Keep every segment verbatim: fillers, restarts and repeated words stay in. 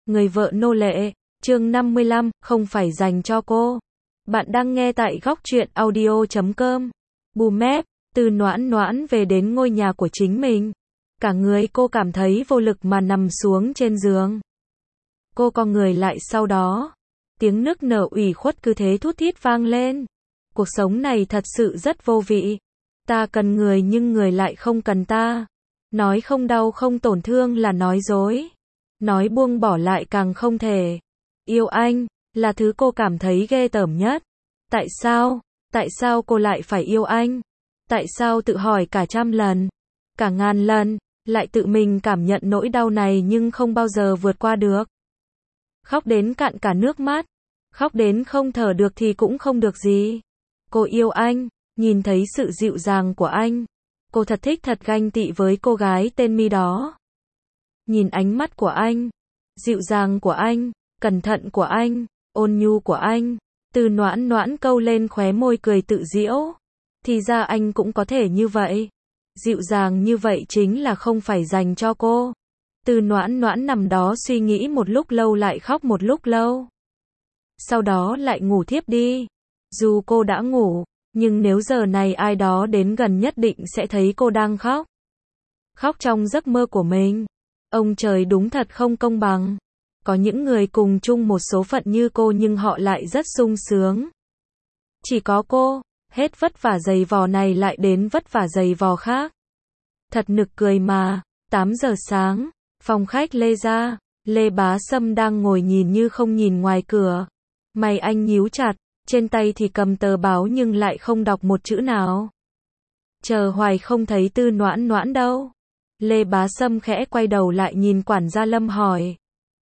Người vợ nô lệ, chương năm mươi lăm, không phải dành cho cô. Bạn đang nghe tại góc truyện audio chấm com. Bù mép, từ Noãn Noãn về đến ngôi nhà của chính mình. Cả người cô cảm thấy vô lực mà nằm xuống trên giường. Cô co người lại sau đó. Tiếng nức nở ủy khuất cứ thế thút thít vang lên. Cuộc sống này thật sự rất vô vị. Ta cần người nhưng người lại không cần ta. Nói không đau không tổn thương là nói dối. Nói buông bỏ lại càng không thể. Yêu anh, là thứ cô cảm thấy ghê tởm nhất. Tại sao? Tại sao cô lại phải yêu anh? Tại sao tự hỏi cả trăm lần, cả ngàn lần, lại tự mình cảm nhận nỗi đau này nhưng không bao giờ vượt qua được. Khóc đến cạn cả nước mắt, khóc đến không thở được thì cũng không được gì. Cô yêu anh, nhìn thấy sự dịu dàng của anh. Cô thật thích thật ganh tị với cô gái tên My đó. Nhìn ánh mắt của anh, dịu dàng của anh, cẩn thận của anh, ôn nhu của anh. Từ Noãn Noãn câu lên khóe môi cười tự giễu. Thì ra anh cũng có thể như vậy. Dịu dàng như vậy chính là không phải dành cho cô. Từ Noãn Noãn nằm đó suy nghĩ một lúc lâu lại khóc một lúc lâu. Sau đó lại ngủ thiếp đi. Dù cô đã ngủ, nhưng nếu giờ này ai đó đến gần nhất định sẽ thấy cô đang khóc. Khóc trong giấc mơ của mình. Ông trời đúng thật không công bằng. Có những người cùng chung một số phận như cô nhưng họ lại rất sung sướng. Chỉ có cô, hết vất vả dày vò này lại đến vất vả dày vò khác. Thật nực cười mà. tám giờ sáng, phòng khách Lê ra, Lê Bá Sâm đang ngồi nhìn như không nhìn ngoài cửa. Mày anh nhíu chặt, trên tay thì cầm tờ báo nhưng lại không đọc một chữ nào. Chờ hoài không thấy Tư Noãn Noãn đâu. Lê Bá Sâm khẽ quay đầu lại nhìn quản gia Lâm hỏi.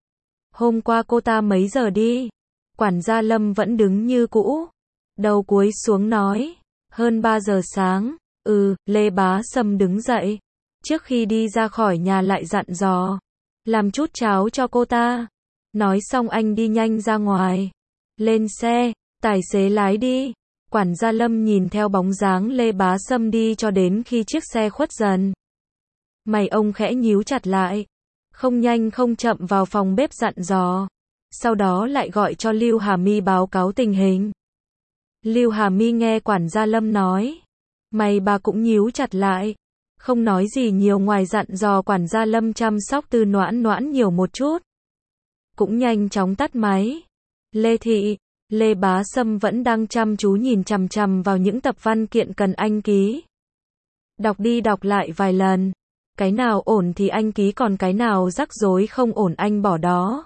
Hôm qua cô ta mấy giờ đi? Quản gia Lâm vẫn đứng như cũ. Đầu cúi xuống nói. Hơn ba giờ sáng. Ừ, Lê Bá Sâm đứng dậy. Trước khi đi ra khỏi nhà lại dặn dò. Làm chút cháo cho cô ta. Nói xong anh đi nhanh ra ngoài. Lên xe, tài xế lái đi. Quản gia Lâm nhìn theo bóng dáng Lê Bá Sâm đi cho đến khi chiếc xe khuất dần. Mày ông khẽ nhíu chặt lại. Không nhanh không chậm vào phòng bếp dặn dò. Sau đó lại gọi cho Lưu Hà My báo cáo tình hình. Lưu Hà My nghe quản gia Lâm nói. Mày bà cũng nhíu chặt lại. Không nói gì nhiều ngoài dặn dò quản gia Lâm chăm sóc Tư Noãn Noãn nhiều một chút. Cũng nhanh chóng tắt máy. Lê Thị, Lê Bá Sâm vẫn đang chăm chú nhìn chằm chằm vào những tập văn kiện cần anh ký. Đọc đi đọc lại vài lần. Cái nào ổn thì anh ký còn cái nào rắc rối không ổn anh bỏ đó.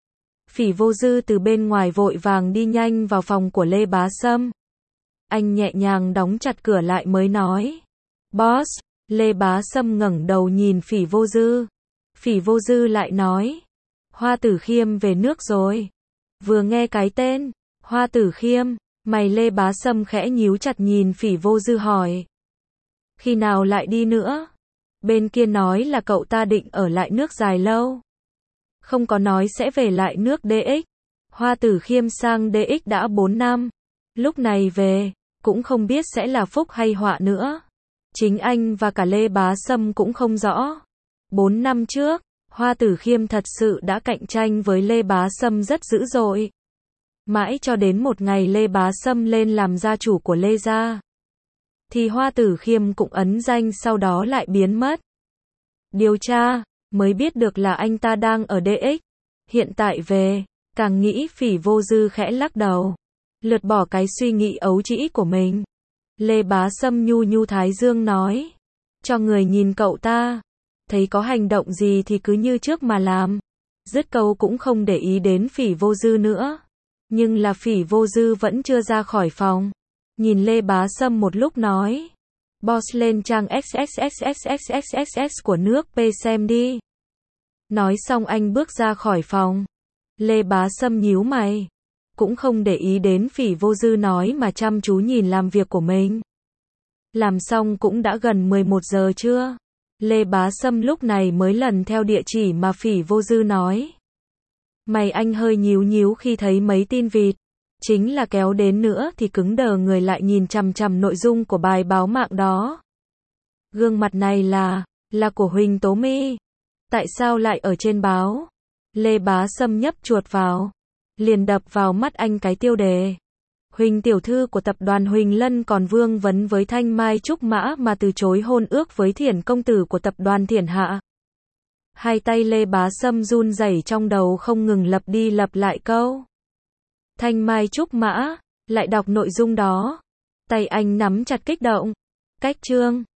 Phỉ Vô Dư từ bên ngoài vội vàng đi nhanh vào phòng của Lê Bá Sâm. Anh nhẹ nhàng đóng chặt cửa lại mới nói. Boss, Lê Bá Sâm ngẩng đầu nhìn Phỉ Vô Dư. Phỉ Vô Dư lại nói. Hoa Tử Khiêm về nước rồi. Vừa nghe cái tên, Hoa Tử Khiêm, mày Lê Bá Sâm khẽ nhíu chặt nhìn Phỉ Vô Dư hỏi. Khi nào lại đi nữa? Bên kia nói là cậu ta định ở lại nước dài lâu. Không có nói sẽ về lại nước đê ích. Hoa Tử Khiêm sang đê ích đã bốn năm. Lúc này về, cũng không biết sẽ là phúc hay họa nữa. Chính anh và cả Lê Bá Sâm cũng không rõ. Bốn năm trước, Hoa Tử Khiêm thật sự đã cạnh tranh với Lê Bá Sâm rất dữ dội. Mãi cho đến một ngày Lê Bá Sâm lên làm gia chủ của Lê gia. Thì Hoa Tử Khiêm cũng ấn danh sau đó lại biến mất. Điều tra, mới biết được là anh ta đang ở đê ích. Hiện tại về, càng nghĩ Phỉ Vô Dư khẽ lắc đầu. Lượt bỏ cái suy nghĩ ấu trĩ của mình. Lê Bá Sâm nhu nhu thái dương nói. Cho người nhìn cậu ta. Thấy có hành động gì thì cứ như trước mà làm. Dứt câu cũng không để ý đến Phỉ Vô Dư nữa. Nhưng là Phỉ Vô Dư vẫn chưa ra khỏi phòng. Nhìn Lê Bá Sâm một lúc nói. Boss lên trang xxxxxxxx của nước P xem đi. Nói xong anh bước ra khỏi phòng. Lê Bá Sâm nhíu mày. Cũng không để ý đến Phỉ Vô Dư nói mà chăm chú nhìn làm việc của mình. Làm xong cũng đã gần mười một giờ trưa. Lê Bá Sâm lúc này mới lần theo địa chỉ mà Phỉ Vô Dư nói. Mày anh hơi nhíu nhíu khi thấy mấy tin vịt. Chính là kéo đến nữa thì cứng đờ người lại nhìn chằm chằm nội dung của bài báo mạng đó. Gương mặt này là, là của Huỳnh Tố My. Tại sao lại ở trên báo? Lê Bá Sâm nhấp chuột vào. Liền đập vào mắt anh cái tiêu đề. Huỳnh tiểu thư của tập đoàn Huỳnh Lân còn vương vấn với Thanh Mai Trúc Mã mà từ chối hôn ước với Thiển công tử của tập đoàn Thiển Hạ. Hai tay Lê Bá Sâm run rẩy trong đầu không ngừng lặp đi lặp lại câu. Thanh Mai Trúc Mã, lại đọc nội dung đó. Tay anh nắm chặt kích động. Cách chương